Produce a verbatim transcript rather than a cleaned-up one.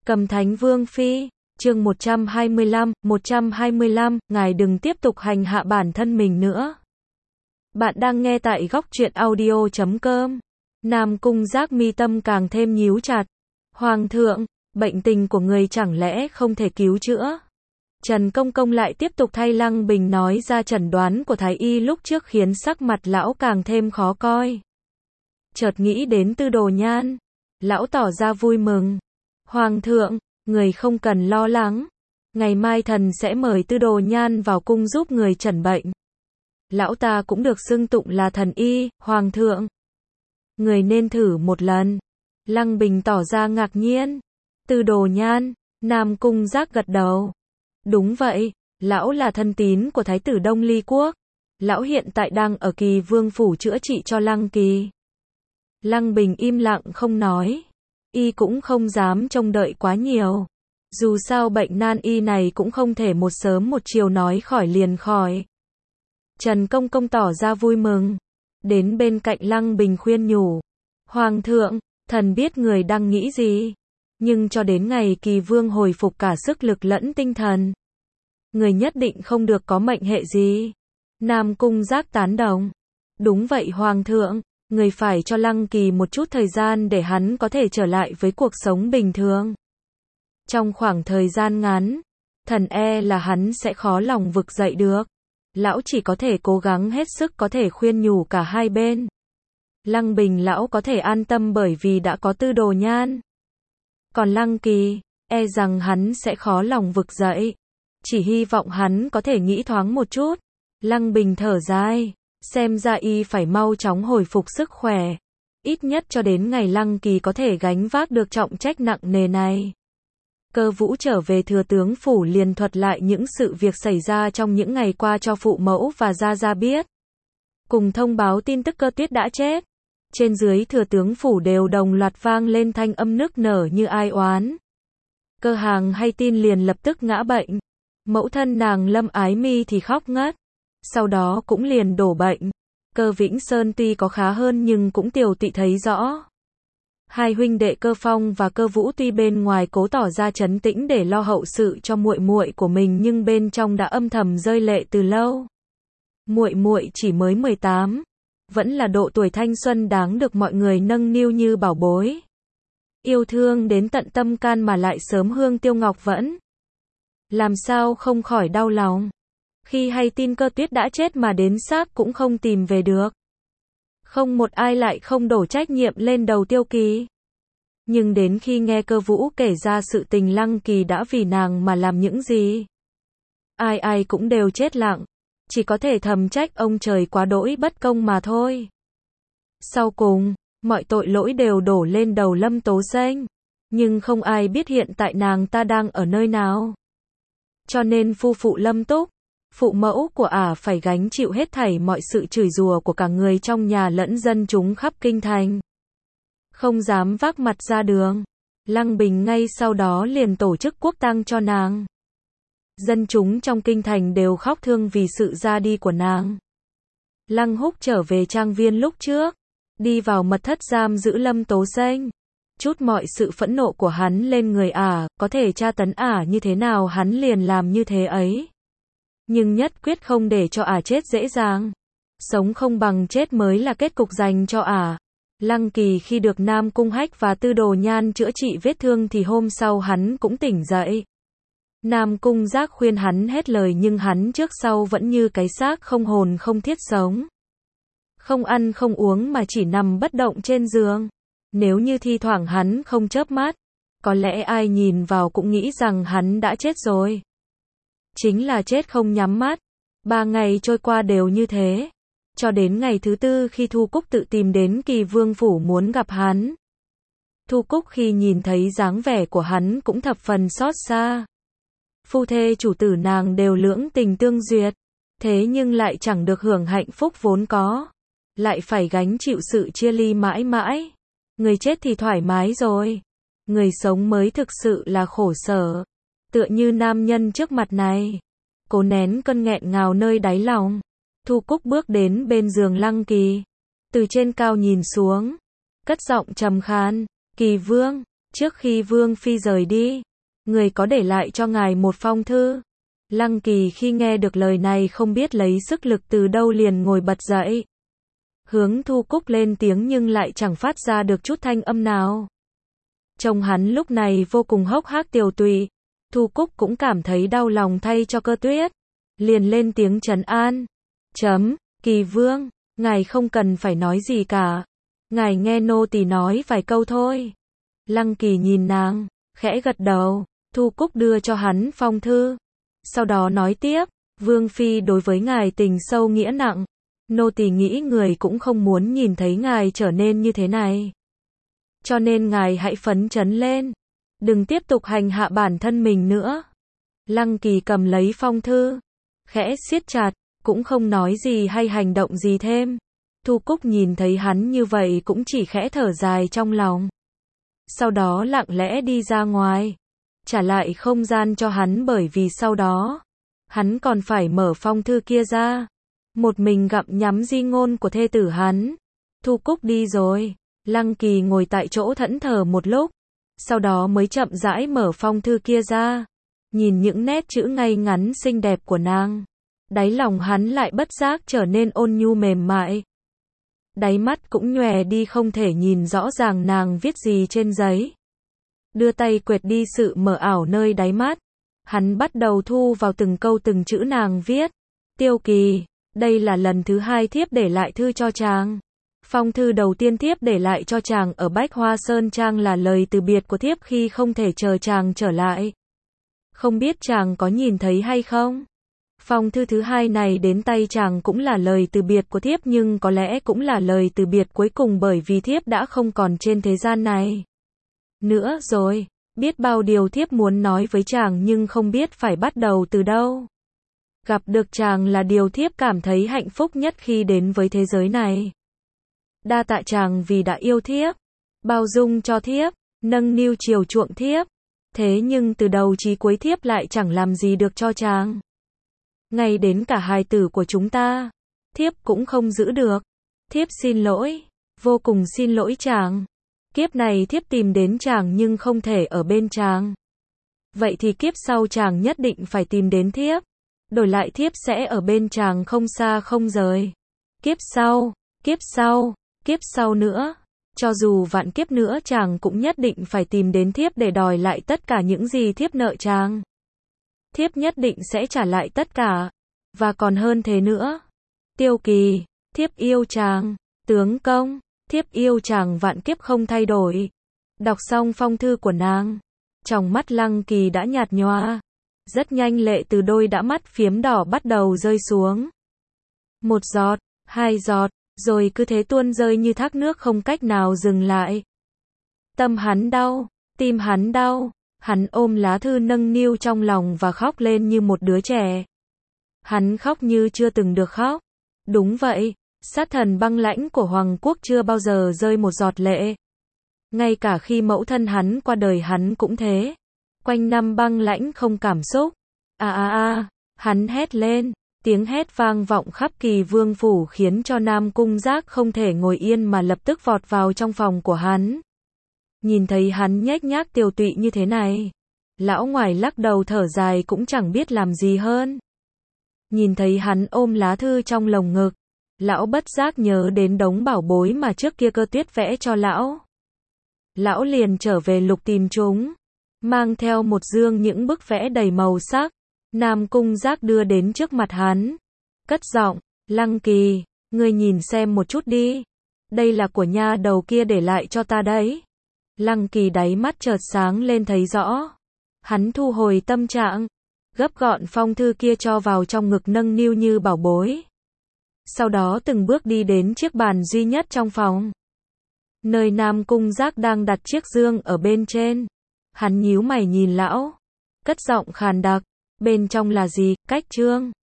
Cầm Thánh Vương Phi, chương một trăm hai mươi lăm, một trăm hai mươi lăm, ngài đừng tiếp tục hành hạ bản thân mình nữa. Bạn đang nghe tại góc truyện audio chấm com. Nam Cung Giác mi tâm càng thêm nhíu chặt. Hoàng thượng, bệnh tình của người chẳng lẽ không thể cứu chữa? Trần Công Công lại tiếp tục thay Lăng Bình nói ra chẩn đoán của Thái Y lúc trước khiến sắc mặt lão càng thêm khó coi. Chợt nghĩ đến Tư Đồ Nhan, lão tỏ ra vui mừng. Hoàng thượng, người không cần lo lắng. Ngày mai thần sẽ mời Tư Đồ Nhan vào cung giúp người chẩn bệnh. Lão ta cũng được xưng tụng là thần y, Hoàng thượng. Người nên thử một lần. Lăng Bình tỏ ra ngạc nhiên. Tư Đồ Nhan, Nam Cung Giác gật đầu. Đúng vậy, lão là thân tín của Thái tử Đông Ly Quốc. Lão hiện tại đang ở Kỳ Vương phủ chữa trị cho Lăng Kỳ. Lăng Bình im lặng không nói. Y cũng không dám trông đợi quá nhiều. Dù sao bệnh nan y này cũng không thể một sớm một chiều nói khỏi liền khỏi. Trần Công Công tỏ ra vui mừng. Đến bên cạnh Lăng Bình khuyên nhủ. Hoàng thượng, thần biết người đang nghĩ gì. Nhưng cho đến ngày Kỳ Vương hồi phục cả sức lực lẫn tinh thần, người nhất định không được có mệnh hệ gì. Nam Cung Giác tán đồng. Đúng vậy Hoàng thượng, người phải cho Lăng Kỳ một chút thời gian để hắn có thể trở lại với cuộc sống bình thường. Trong khoảng thời gian ngắn, thần e là hắn sẽ khó lòng vực dậy được. Lão chỉ có thể cố gắng hết sức có thể khuyên nhủ cả hai bên. Lăng Bình lão có thể an tâm bởi vì đã có Tư Đồ Nhan. Còn Lăng Kỳ, e rằng hắn sẽ khó lòng vực dậy. Chỉ hy vọng hắn có thể nghĩ thoáng một chút. Lăng Bình thở dài. Xem ra y phải mau chóng hồi phục sức khỏe. Ít nhất cho đến ngày Lăng Kỳ có thể gánh vác được trọng trách nặng nề này. Cơ Vũ trở về thừa tướng phủ liền thuật lại những sự việc xảy ra trong những ngày qua cho phụ mẫu và Gia Gia biết. Cùng thông báo tin tức Cơ Tuyết đã chết. Trên dưới thừa tướng phủ đều đồng loạt vang lên thanh âm nức nở như ai oán. Cơ Hàng hay tin liền lập tức ngã bệnh. Mẫu thân nàng Lâm Ái Mi thì khóc ngất. Sau đó cũng liền đổ bệnh. Cơ Vĩnh Sơn tuy có khá hơn nhưng cũng tiều tụy thấy rõ. Hai huynh đệ Cơ Phong và Cơ Vũ tuy bên ngoài cố tỏ ra trấn tĩnh để lo hậu sự cho muội muội của mình nhưng bên trong đã âm thầm rơi lệ từ lâu. Muội muội chỉ mới mười tám, vẫn là độ tuổi thanh xuân đáng được mọi người nâng niu như bảo bối. Yêu thương đến tận tâm can mà lại sớm hương tiêu ngọc vẫn. Làm sao không khỏi đau lòng. Khi hay tin Cơ Tuyết đã chết mà đến xác cũng không tìm về được. Không một ai lại không đổ trách nhiệm lên đầu Tiêu Kỳ. Nhưng đến khi nghe Cơ Vũ kể ra sự tình Lăng Kỳ đã vì nàng mà làm những gì, ai ai cũng đều chết lặng. Chỉ có thể thầm trách ông trời quá đỗi bất công mà thôi. Sau cùng, mọi tội lỗi đều đổ lên đầu Lâm Tố Xanh. Nhưng không ai biết hiện tại nàng ta đang ở nơi nào. Cho nên phu phụ Lâm Túc, phụ mẫu của ả phải gánh chịu hết thảy mọi sự chửi rủa của cả người trong nhà lẫn dân chúng khắp kinh thành. Không dám vác mặt ra đường. Lăng Bình ngay sau đó liền tổ chức quốc tang cho nàng. Dân chúng trong kinh thành đều khóc thương vì sự ra đi của nàng. Lăng Húc trở về trang viên lúc trước, đi vào mật thất giam giữ Lâm Tố Xanh. Chút mọi sự phẫn nộ của hắn lên người ả, có thể tra tấn ả như thế nào hắn liền làm như thế ấy. Nhưng nhất quyết không để cho ả chết dễ dàng. Sống không bằng chết mới là kết cục dành cho ả. Lăng Kỳ khi được Nam Cung Hách và Tư Đồ Nhan chữa trị vết thương thì hôm sau hắn cũng tỉnh dậy. Nam Cung Giác khuyên hắn hết lời nhưng hắn trước sau vẫn như cái xác không hồn không thiết sống. Không ăn không uống mà chỉ nằm bất động trên giường. Nếu như thi thoảng hắn không chớp mắt, có lẽ ai nhìn vào cũng nghĩ rằng hắn đã chết rồi. Chính là chết không nhắm mắt. Ba ngày trôi qua đều như thế. Cho đến ngày thứ tư khi Thu Cúc tự tìm đến Kỳ Vương phủ muốn gặp hắn. Thu Cúc khi nhìn thấy dáng vẻ của hắn cũng thập phần xót xa. Phu thê chủ tử nàng đều lưỡng tình tương duyệt. Thế nhưng lại chẳng được hưởng hạnh phúc vốn có. Lại phải gánh chịu sự chia ly mãi mãi. Người chết thì thoải mái rồi. Người sống mới thực sự là khổ sở. Tựa như nam nhân trước mặt này. Cố nén cơn nghẹn ngào nơi đáy lòng. Thu Cúc bước đến bên giường Lăng Kỳ. Từ trên cao nhìn xuống. Cất giọng trầm khan. Kỳ Vương, Trước khi Vương Phi rời đi, người có để lại cho ngài một phong thư. Lăng Kỳ khi nghe được lời này không biết lấy sức lực từ đâu liền ngồi bật dậy. Hướng Thu Cúc lên tiếng nhưng lại chẳng phát ra được chút thanh âm nào. Trông hắn lúc này vô cùng hốc hác tiều tụy. Thu Cúc cũng cảm thấy đau lòng thay cho Cơ Tuyết. Liền lên tiếng trấn an. Chấm, Kỳ Vương, ngài không cần phải nói gì cả. Ngài nghe nô tỳ nói vài câu thôi. Lăng Kỳ nhìn nàng, khẽ gật đầu. Thu Cúc đưa cho hắn phong thư. Sau đó nói tiếp, Vương Phi đối với ngài tình sâu nghĩa nặng. Nô tỳ nghĩ người cũng không muốn nhìn thấy ngài trở nên như thế này. Cho nên ngài hãy phấn chấn lên. Đừng tiếp tục hành hạ bản thân mình nữa. Lăng Kỳ cầm lấy phong thư. Khẽ siết chặt, cũng không nói gì hay hành động gì thêm. Thu Cúc nhìn thấy hắn như vậy cũng chỉ khẽ thở dài trong lòng. Sau đó lặng lẽ đi ra ngoài. Trả lại không gian cho hắn bởi vì sau đó, hắn còn phải mở phong thư kia ra. Một mình gặm nhắm di ngôn của thê tử hắn. Thu Cúc đi rồi. Lăng Kỳ ngồi tại chỗ thẫn thờ một lúc. Sau đó mới chậm rãi mở phong thư kia ra. Nhìn những nét chữ ngay ngắn xinh đẹp của nàng. Đáy lòng hắn lại bất giác trở nên ôn nhu mềm mại. Đáy mắt cũng nhòe đi không thể nhìn rõ ràng nàng viết gì trên giấy. Đưa tay quệt đi sự mờ ảo nơi đáy mắt. Hắn bắt đầu thu vào từng câu từng chữ nàng viết. Tiêu Kỳ, đây là lần thứ hai thiếp để lại thư cho chàng. Phong thư đầu tiên thiếp để lại cho chàng ở Bách Hoa Sơn Trang là lời từ biệt của thiếp khi không thể chờ chàng trở lại. Không biết chàng có nhìn thấy hay không? Phong thư thứ hai này đến tay chàng cũng là lời từ biệt của thiếp nhưng có lẽ cũng là lời từ biệt cuối cùng bởi vì thiếp đã không còn trên thế gian này nữa rồi. Biết bao điều thiếp muốn nói với chàng nhưng không biết phải bắt đầu từ đâu. Gặp được chàng là điều thiếp cảm thấy hạnh phúc nhất khi đến với thế giới này. Đa tạ chàng vì đã yêu thiếp, bao dung cho thiếp, nâng niu chiều chuộng thiếp. Thế nhưng từ đầu chí cuối thiếp lại chẳng làm gì được cho chàng. Ngay đến cả hài tử của chúng ta, thiếp cũng không giữ được. Thiếp xin lỗi, vô cùng xin lỗi chàng. Kiếp này thiếp tìm đến chàng nhưng không thể ở bên chàng. Vậy thì kiếp sau chàng nhất định phải tìm đến thiếp. Đổi lại thiếp sẽ ở bên chàng không xa không rời. Kiếp sau, kiếp sau, kiếp sau nữa. Cho dù vạn kiếp nữa chàng cũng nhất định phải tìm đến thiếp để đòi lại tất cả những gì thiếp nợ chàng. Thiếp nhất định sẽ trả lại tất cả. Và còn hơn thế nữa. Tiêu Kỳ, thiếp yêu chàng. Tướng công, thiếp yêu chàng vạn kiếp không thay đổi. Đọc xong phong thư của nàng, trong mắt Lăng Kỳ đã nhạt nhòa. Rất nhanh lệ từ đôi đã mắt phiếm đỏ bắt đầu rơi xuống. Một giọt, hai giọt, rồi cứ thế tuôn rơi như thác nước không cách nào dừng lại. Tâm hắn đau, tim hắn đau. Hắn ôm lá thư nâng niu trong lòng và khóc lên như một đứa trẻ. Hắn khóc như chưa từng được khóc. Đúng vậy, sát thần băng lãnh của Hoàng Quốc chưa bao giờ rơi một giọt lệ. Ngay cả khi mẫu thân hắn qua đời hắn cũng thế. Quanh năm băng lãnh không cảm xúc. À à à, hắn hét lên. Tiếng hét vang vọng khắp Kỳ Vương phủ khiến cho Nam Cung Giác không thể ngồi yên mà lập tức vọt vào trong phòng của hắn. Nhìn thấy hắn nhếch nhác tiều tụy như thế này, lão ngoài lắc đầu thở dài cũng chẳng biết làm gì hơn. Nhìn thấy hắn ôm lá thư trong lồng ngực, lão bất giác nhớ đến đống bảo bối mà trước kia Cơ Tuyết vẽ cho lão. Lão liền trở về lục tìm chúng, mang theo một dương những bức vẽ đầy màu sắc. Nam Cung Giác đưa đến trước mặt hắn, cất giọng, Lăng Kỳ, ngươi nhìn xem một chút đi. Đây là của nha đầu kia để lại cho ta đấy. Lăng Kỳ đáy mắt chợt sáng lên thấy rõ. Hắn thu hồi tâm trạng, gấp gọn phong thư kia cho vào trong ngực nâng niu như bảo bối. Sau đó từng bước đi đến chiếc bàn duy nhất trong phòng. Nơi Nam Cung Giác đang đặt chiếc dương ở bên trên. Hắn nhíu mày nhìn lão, cất giọng khàn đặc, bên trong là gì, cách chương.